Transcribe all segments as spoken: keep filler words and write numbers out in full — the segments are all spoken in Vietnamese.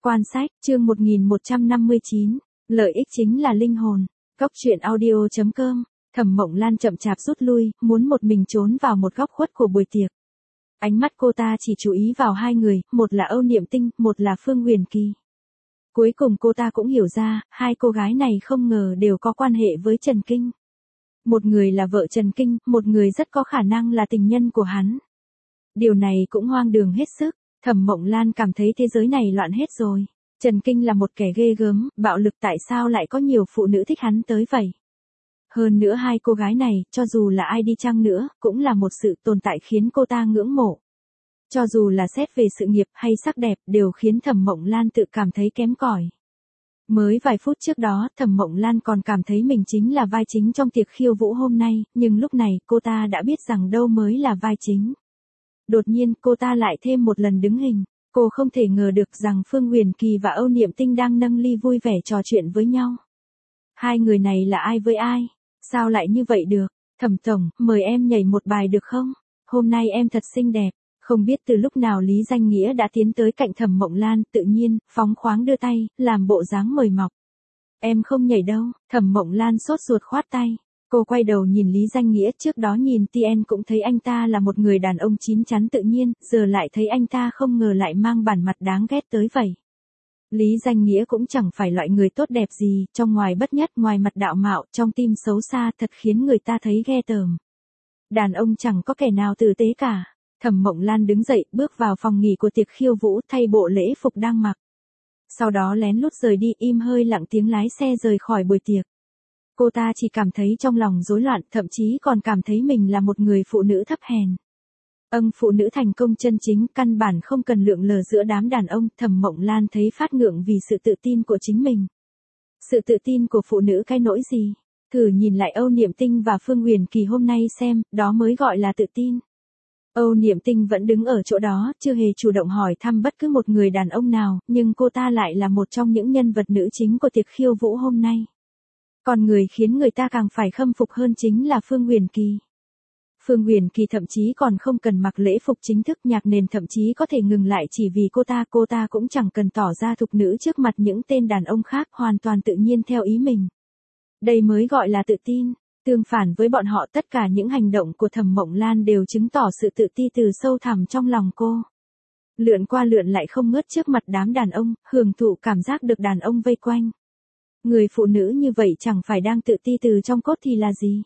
Quan sách, chương một nghìn một trăm năm mươi chín, lợi ích chính là linh hồn. Cốc truyện audio chấm com, Thẩm Mộng Lan chậm chạp rút lui, muốn một mình trốn vào một góc khuất của buổi tiệc. Ánh mắt cô ta chỉ chú ý vào hai người, một là Âu Niệm Tinh, một là Phương Huyền Kỳ. Cuối cùng cô ta cũng hiểu ra, hai cô gái này không ngờ đều có quan hệ với Trần Kinh. Một người là vợ Trần Kinh, một người rất có khả năng là tình nhân của hắn. Điều này cũng hoang đường hết sức. Thẩm Mộng Lan cảm thấy thế giới này loạn hết rồi. Trần Kinh là một kẻ ghê gớm, bạo lực, tại sao lại có nhiều phụ nữ thích hắn tới vậy? Hơn nữa hai cô gái này, cho dù là ai đi chăng nữa, cũng là một sự tồn tại khiến cô ta ngưỡng mộ. Cho dù là xét về sự nghiệp hay sắc đẹp, đều khiến Thẩm Mộng Lan tự cảm thấy kém cỏi. Mới vài phút trước đó, Thẩm Mộng Lan còn cảm thấy mình chính là vai chính trong tiệc khiêu vũ hôm nay, nhưng lúc này cô ta đã biết rằng đâu mới là vai chính. Đột nhiên cô ta lại thêm một lần đứng hình, cô không thể ngờ được rằng Phương Huyền Kỳ và Âu Niệm Tinh đang nâng ly vui vẻ trò chuyện với nhau. Hai người này là ai với ai? Sao lại như vậy được? Thẩm tổng, mời em nhảy một bài được không? Hôm nay em thật xinh đẹp. Không biết từ lúc nào Lý Danh Nghĩa đã tiến tới cạnh Thẩm Mộng Lan, tự nhiên, phóng khoáng đưa tay, làm bộ dáng mời mọc. Em không nhảy đâu, Thẩm Mộng Lan sốt ruột khoát tay. Cô quay đầu nhìn Lý Danh Nghĩa, trước đó nhìn Tien cũng thấy anh ta là một người đàn ông chín chắn tự nhiên, giờ lại thấy anh ta không ngờ lại mang bản mặt đáng ghét tới vậy. Lý Danh Nghĩa cũng chẳng phải loại người tốt đẹp gì, trong ngoài bất nhất, ngoài mặt đạo mạo, trong tim xấu xa, thật khiến người ta thấy ghê tởm. Đàn ông chẳng có kẻ nào tử tế cả. Thẩm Mộng Lan đứng dậy, bước vào phòng nghỉ của tiệc khiêu vũ, thay bộ lễ phục đang mặc. Sau đó lén lút rời đi, im hơi lặng tiếng lái xe rời khỏi buổi tiệc. Cô ta chỉ cảm thấy trong lòng rối loạn, thậm chí còn cảm thấy mình là một người phụ nữ thấp hèn. Âng, phụ nữ thành công chân chính, căn bản không cần lượn lờ giữa đám đàn ông. Thẩm Mộng Lan thấy phát ngượng vì sự tự tin của chính mình. Sự tự tin của phụ nữ cái nỗi gì? Thử nhìn lại Âu Niệm Tinh và Phương Huyền Kỳ hôm nay xem, đó mới gọi là tự tin. Âu Niệm Tinh vẫn đứng ở chỗ đó, chưa hề chủ động hỏi thăm bất cứ một người đàn ông nào, nhưng cô ta lại là một trong những nhân vật nữ chính của tiệc khiêu vũ hôm nay. Còn người khiến người ta càng phải khâm phục hơn chính là Phương Huyền Kỳ. Phương Huyền Kỳ thậm chí còn không cần mặc lễ phục chính thức, nhạc nền thậm chí có thể ngừng lại chỉ vì cô ta, cô ta cũng chẳng cần tỏ ra thục nữ trước mặt những tên đàn ông khác, hoàn toàn tự nhiên theo ý mình. Đây mới gọi là tự tin. Tương phản với bọn họ, tất cả những hành động của Thẩm Mộng Lan đều chứng tỏ sự tự ti từ sâu thẳm trong lòng cô. Lượn qua lượn lại không ngớt trước mặt đám đàn ông, hưởng thụ cảm giác được đàn ông vây quanh. Người phụ nữ như vậy chẳng phải đang tự ti từ trong cốt thì là gì?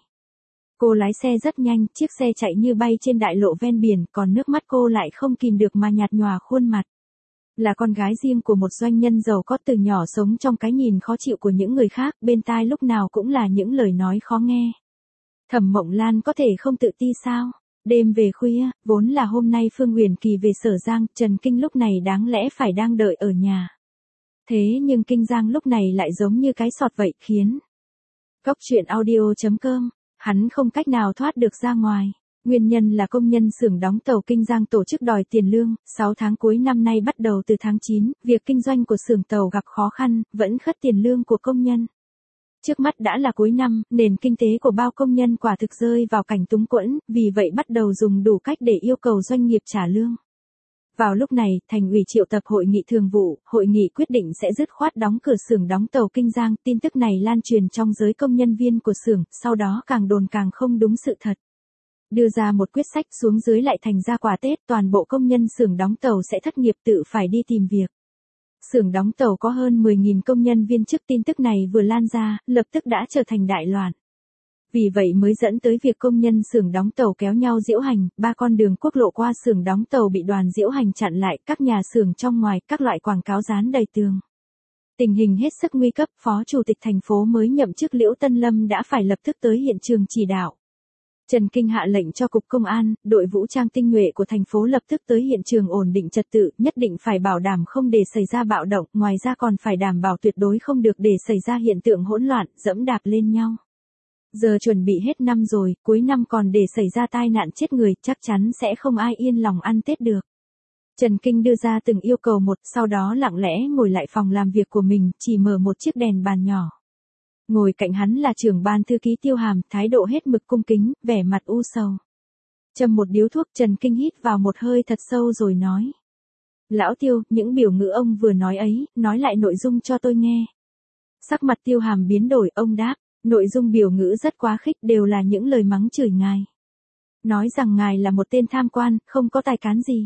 Cô lái xe rất nhanh, chiếc xe chạy như bay trên đại lộ ven biển, còn nước mắt cô lại không kìm được mà nhạt nhòa khuôn mặt. Là con gái riêng của một doanh nhân giàu có, từ nhỏ sống trong cái nhìn khó chịu của những người khác, bên tai lúc nào cũng là những lời nói khó nghe. Thẩm Mộng Lan có thể không tự ti sao? Đêm về khuya, vốn là hôm nay Phương Huyền Kỳ về Sở Giang, Trần Kinh lúc này đáng lẽ phải đang đợi ở nhà. Thế nhưng Kinh Giang lúc này lại giống như cái sọt vậy, khiến Cốc truyện audio chấm com, hắn không cách nào thoát được ra ngoài. Nguyên nhân là công nhân xưởng đóng tàu Kinh Giang tổ chức đòi tiền lương, sáu tháng cuối năm nay bắt đầu từ tháng chín, việc kinh doanh của xưởng tàu gặp khó khăn, vẫn khất tiền lương của công nhân. Trước mắt đã là cuối năm, nền kinh tế của bao công nhân quả thực rơi vào cảnh túng quẫn, vì vậy bắt đầu dùng đủ cách để yêu cầu doanh nghiệp trả lương. Vào lúc này, Thành ủy triệu tập hội nghị thường vụ, hội nghị quyết định sẽ dứt khoát đóng cửa xưởng đóng tàu Kinh Giang, tin tức này lan truyền trong giới công nhân viên của xưởng, sau đó càng đồn càng không đúng sự thật. Đưa ra một quyết sách, xuống dưới lại thành ra quà Tết, toàn bộ công nhân xưởng đóng tàu sẽ thất nghiệp, tự phải đi tìm việc. Xưởng đóng tàu có hơn mười nghìn công nhân viên chức, tin tức này vừa lan ra, lập tức đã trở thành đại loạn. Vì vậy mới dẫn tới việc công nhân xưởng đóng tàu kéo nhau diễu hành, ba con đường quốc lộ qua xưởng đóng tàu bị đoàn diễu hành chặn lại, các nhà xưởng trong ngoài, các loại quảng cáo dán đầy tường. Tình hình hết sức nguy cấp, Phó Chủ tịch thành phố mới nhậm chức Liễu Tân Lâm đã phải lập tức tới hiện trường chỉ đạo. Trần Kinh hạ lệnh cho Cục Công an, đội vũ trang tinh nhuệ của thành phố lập tức tới hiện trường ổn định trật tự, nhất định phải bảo đảm không để xảy ra bạo động, ngoài ra còn phải đảm bảo tuyệt đối không được để xảy ra hiện tượng hỗn loạn, dẫm đạp lên nhau. Giờ chuẩn bị hết năm rồi, cuối năm còn để xảy ra tai nạn chết người, chắc chắn sẽ không ai yên lòng ăn Tết được. Trần Kinh đưa ra từng yêu cầu một, sau đó lặng lẽ ngồi lại phòng làm việc của mình, chỉ mở một chiếc đèn bàn nhỏ. Ngồi cạnh hắn là trưởng ban thư ký Tiêu Hàm, thái độ hết mực cung kính, vẻ mặt u sầu. Châm một điếu thuốc, Trần Kinh hít vào một hơi thật sâu rồi nói. Lão Tiêu, những biểu ngữ ông vừa nói ấy, nói lại nội dung cho tôi nghe. Sắc mặt Tiêu Hàm biến đổi, ông đáp, nội dung biểu ngữ rất quá khích, đều là những lời mắng chửi ngài. Nói rằng ngài là một tên tham quan, không có tài cán gì.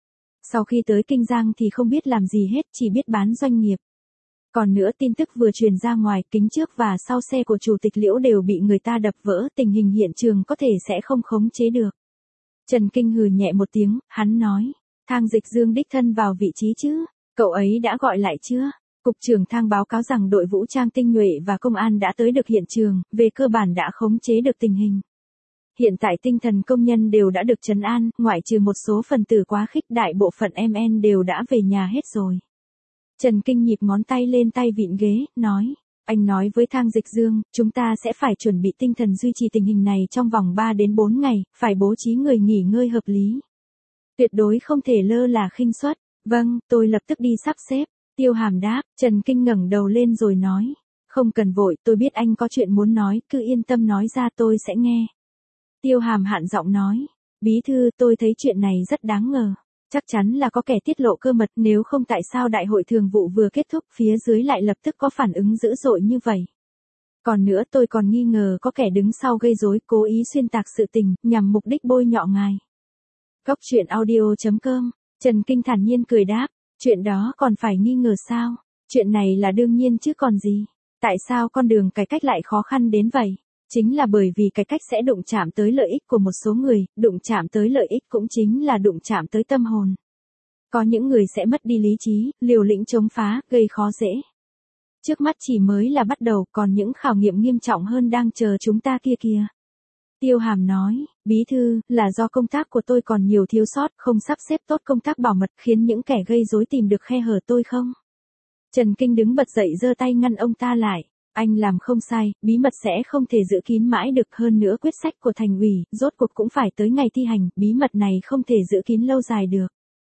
Sau khi tới Kinh Giang thì không biết làm gì hết, chỉ biết bán doanh nghiệp. Còn nữa, tin tức vừa truyền ra ngoài, kính trước và sau xe của chủ tịch Liễu đều bị người ta đập vỡ, tình hình hiện trường có thể sẽ không khống chế được. Trần Kinh hừ nhẹ một tiếng, hắn nói, Thang Dịch Dương đích thân vào vị trí chứ, cậu ấy đã gọi lại chưa? Cục trưởng Thang báo cáo rằng đội vũ trang tinh nhuệ và công an đã tới được hiện trường, về cơ bản đã khống chế được tình hình. Hiện tại tinh thần công nhân đều đã được trấn an, ngoại trừ một số phần tử quá khích, đại bộ phận em en đều đã về nhà hết rồi. Trần Kinh nhịp ngón tay lên tay vịn ghế, nói, anh nói với Thang Dịch Dương, chúng ta sẽ phải chuẩn bị tinh thần duy trì tình hình này trong vòng ba đến bốn ngày, phải bố trí người nghỉ ngơi hợp lý. Tuyệt đối không thể lơ là khinh suất. Vâng, tôi lập tức đi sắp xếp. Tiêu Hàm đáp, Trần Kinh ngẩng đầu lên rồi nói, không cần vội, tôi biết anh có chuyện muốn nói, cứ yên tâm nói ra tôi sẽ nghe. Tiêu Hàm hạn giọng nói, bí thư, tôi thấy chuyện này rất đáng ngờ. Chắc chắn là có kẻ tiết lộ cơ mật, nếu không tại sao đại hội thường vụ vừa kết thúc phía dưới lại lập tức có phản ứng dữ dội như vậy. Còn nữa, tôi còn nghi ngờ có kẻ đứng sau gây rối, cố ý xuyên tạc sự tình, nhằm mục đích bôi nhọ ngài. Góc truyện audio chấm com, Trần Kinh thản nhiên cười đáp, chuyện đó còn phải nghi ngờ sao? Chuyện này là đương nhiên chứ còn gì. Tại sao con đường cải cách lại khó khăn đến vậy? Chính là bởi vì cải cách sẽ đụng chạm tới lợi ích của một số người, đụng chạm tới lợi ích cũng chính là đụng chạm tới tâm hồn. Có những người sẽ mất đi lý trí, liều lĩnh chống phá, gây khó dễ. Trước mắt chỉ mới là bắt đầu, còn những khảo nghiệm nghiêm trọng hơn đang chờ chúng ta kia kìa. Tiêu Hàm nói, bí thư, là do công tác của tôi còn nhiều thiếu sót, không sắp xếp tốt công tác bảo mật, khiến những kẻ gây rối tìm được khe hở tôi không? Trần Kinh đứng bật dậy giơ tay ngăn ông ta lại. Anh làm không sai, bí mật sẽ không thể giữ kín mãi được, hơn nữa quyết sách của thành ủy, rốt cuộc cũng phải tới ngày thi hành, bí mật này không thể giữ kín lâu dài được.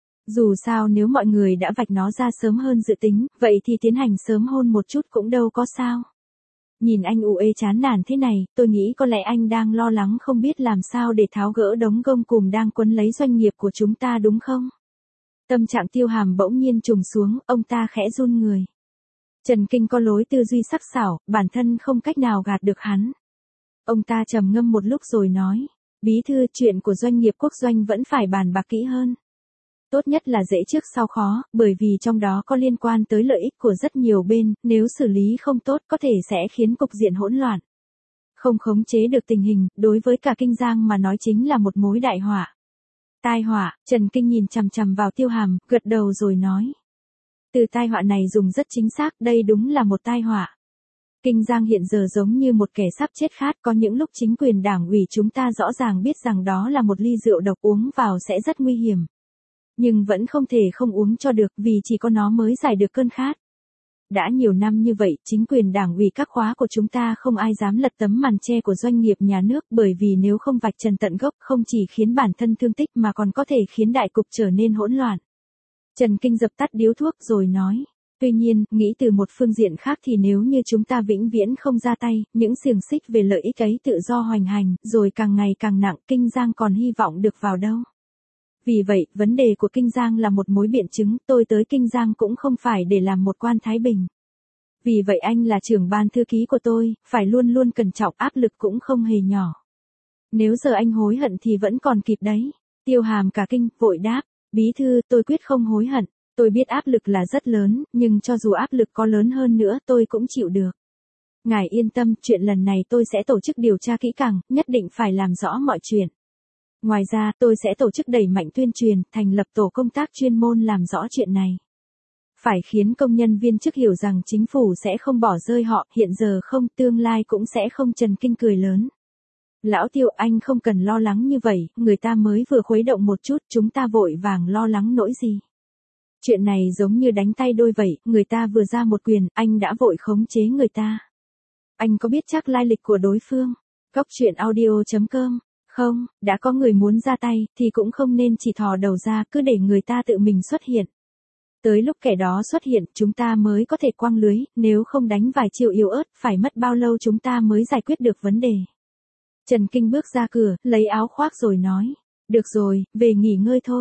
Dù sao nếu mọi người đã vạch nó ra sớm hơn dự tính, vậy thì tiến hành sớm hơn một chút cũng đâu có sao. Nhìn anh ù ê chán nản thế này, tôi nghĩ có lẽ anh đang lo lắng không biết làm sao để tháo gỡ đống gông cùm đang quấn lấy doanh nghiệp của chúng ta đúng không? Tâm trạng Tiêu Hàm bỗng nhiên trùng xuống, ông ta khẽ run người. Trần Kinh có lối tư duy sắc sảo, bản thân không cách nào gạt được hắn. Ông ta trầm ngâm một lúc rồi nói, bí thư, chuyện của doanh nghiệp quốc doanh vẫn phải bàn bạc kỹ hơn. Tốt nhất là dễ trước sau khó, bởi vì trong đó có liên quan tới lợi ích của rất nhiều bên, nếu xử lý không tốt có thể sẽ khiến cục diện hỗn loạn. Không khống chế được tình hình, đối với cả Kinh Giang mà nói chính là một mối đại họa. Tai họa, Trần Kinh nhìn chằm chằm vào Tiêu Hàm, gật đầu rồi nói. Từ tai họa này dùng rất chính xác, đây đúng là một tai họa. Kinh Giang hiện giờ giống như một kẻ sắp chết khát, có những lúc chính quyền đảng ủy chúng ta rõ ràng biết rằng đó là một ly rượu độc uống vào sẽ rất nguy hiểm. Nhưng vẫn không thể không uống cho được vì chỉ có nó mới giải được cơn khát. Đã nhiều năm như vậy, chính quyền đảng ủy các khóa của chúng ta không ai dám lật tấm màn che của doanh nghiệp nhà nước, bởi vì nếu không vạch trần tận gốc không chỉ khiến bản thân thương tích mà còn có thể khiến đại cục trở nên hỗn loạn. Trần Kinh dập tắt điếu thuốc rồi nói, tuy nhiên, nghĩ từ một phương diện khác thì nếu như chúng ta vĩnh viễn không ra tay, những xiềng xích về lợi ích ấy tự do hoành hành, rồi càng ngày càng nặng, Kinh Giang còn hy vọng được vào đâu. Vì vậy, vấn đề của Kinh Giang là một mối biện chứng, tôi tới Kinh Giang cũng không phải để làm một quan thái bình. Vì vậy anh là trưởng ban thư ký của tôi, phải luôn luôn cẩn trọng, áp lực cũng không hề nhỏ. Nếu giờ anh hối hận thì vẫn còn kịp đấy. Tiêu Hàm cả kinh, vội đáp, bí thư, tôi quyết không hối hận. Tôi biết áp lực là rất lớn, nhưng cho dù áp lực có lớn hơn nữa tôi cũng chịu được. Ngài yên tâm, chuyện lần này tôi sẽ tổ chức điều tra kỹ càng, nhất định phải làm rõ mọi chuyện. Ngoài ra, tôi sẽ tổ chức đẩy mạnh tuyên truyền, thành lập tổ công tác chuyên môn làm rõ chuyện này. Phải khiến công nhân viên chức hiểu rằng chính phủ sẽ không bỏ rơi họ, hiện giờ không, tương lai cũng sẽ không. Trần Kinh cười lớn. Lão Tiêu, anh không cần lo lắng như vậy, người ta mới vừa khuấy động một chút, chúng ta vội vàng lo lắng nỗi gì. Chuyện này giống như đánh tay đôi vậy, người ta vừa ra một quyền, anh đã vội khống chế người ta. Anh có biết chắc lai lịch của đối phương? Góc truyện audio chấm com. Không, đã có người muốn ra tay, thì cũng không nên chỉ thò đầu ra, cứ để người ta tự mình xuất hiện. Tới lúc kẻ đó xuất hiện, chúng ta mới có thể quăng lưới, nếu không đánh vài chiêu yếu ớt, phải mất bao lâu chúng ta mới giải quyết được vấn đề. Trần Kinh bước ra cửa, lấy áo khoác rồi nói, được rồi, về nghỉ ngơi thôi.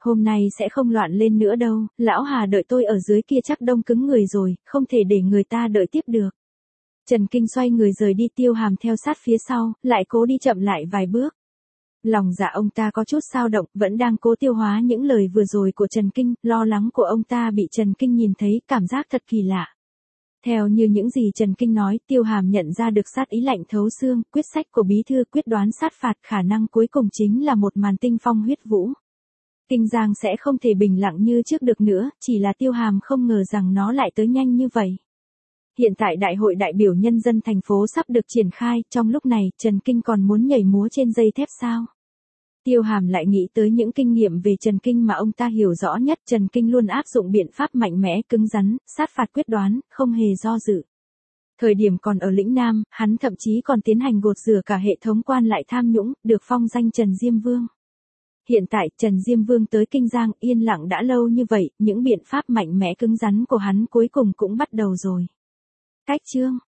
Hôm nay sẽ không loạn lên nữa đâu, lão Hà đợi tôi ở dưới kia chắc đông cứng người rồi, không thể để người ta đợi tiếp được. Trần Kinh xoay người rời đi, Tiêu Hàm theo sát phía sau, lại cố đi chậm lại vài bước. Lòng dạ ông ta có chút dao động, vẫn đang cố tiêu hóa những lời vừa rồi của Trần Kinh, lo lắng của ông ta bị Trần Kinh nhìn thấy, cảm giác thật kỳ lạ. Theo như những gì Trần Kinh nói, Tiêu Hàm nhận ra được sát ý lạnh thấu xương, quyết sách của bí thư quyết đoán sát phạt, khả năng cuối cùng chính là một màn tinh phong huyết vũ. Kinh Giang sẽ không thể bình lặng như trước được nữa, chỉ là Tiêu Hàm không ngờ rằng nó lại tới nhanh như vậy. Hiện tại đại hội đại biểu nhân dân thành phố sắp được triển khai, trong lúc này, Trần Kinh còn muốn nhảy múa trên dây thép sao? Tiêu Hàm lại nghĩ tới những kinh nghiệm về Trần Kinh mà ông ta hiểu rõ nhất, Trần Kinh luôn áp dụng biện pháp mạnh mẽ, cứng rắn, sát phạt quyết đoán, không hề do dự. Thời điểm còn ở lĩnh Nam, hắn thậm chí còn tiến hành gột rửa cả hệ thống quan lại tham nhũng, được phong danh Trần Diêm Vương. Hiện tại, Trần Diêm Vương tới Kinh Giang, yên lặng đã lâu như vậy, những biện pháp mạnh mẽ cứng rắn của hắn cuối cùng cũng bắt đầu rồi. Cách chương